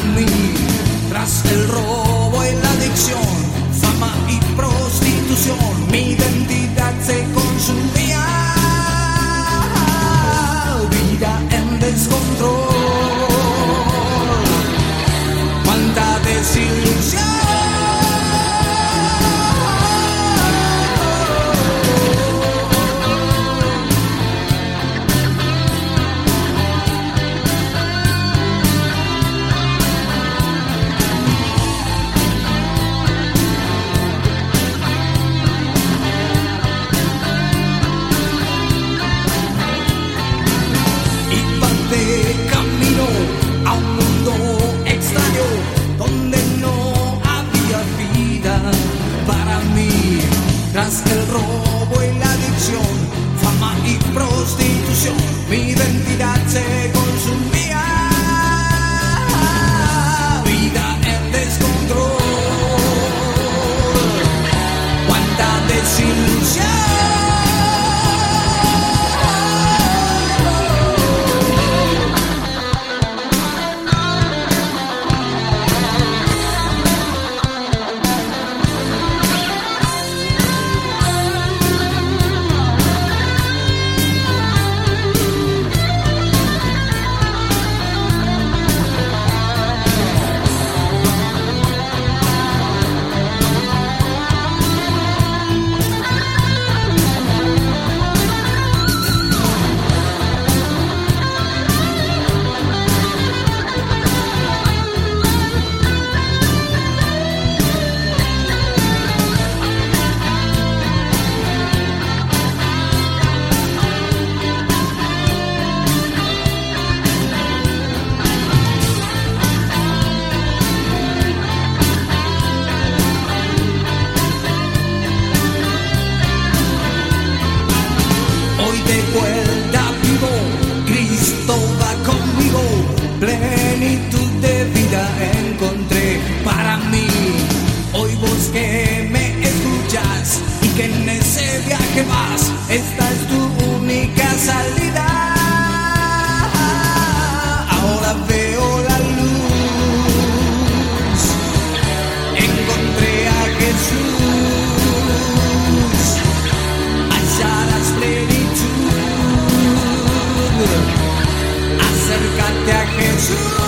mí, tras el robo y la adicción, fama y prostitución, mi identidad se consumía, vida en descontrol, cuánta desilusión. Camino a un mundo extraño donde no había vida para mí. Tras el robo y la adicción, fama y prostitución, mi identidad se consumía, vida en descontrol, cuánta desilusión. De vuelta vivo, Cristo va conmigo, plenitud de vida encontré para mí. Hoy vos que me escuchas y que en ese viaje vas, esta es tu única salida. Ahora veo la luz, encontré a Jesús, hallarás plenitud. Acércate a Jesús.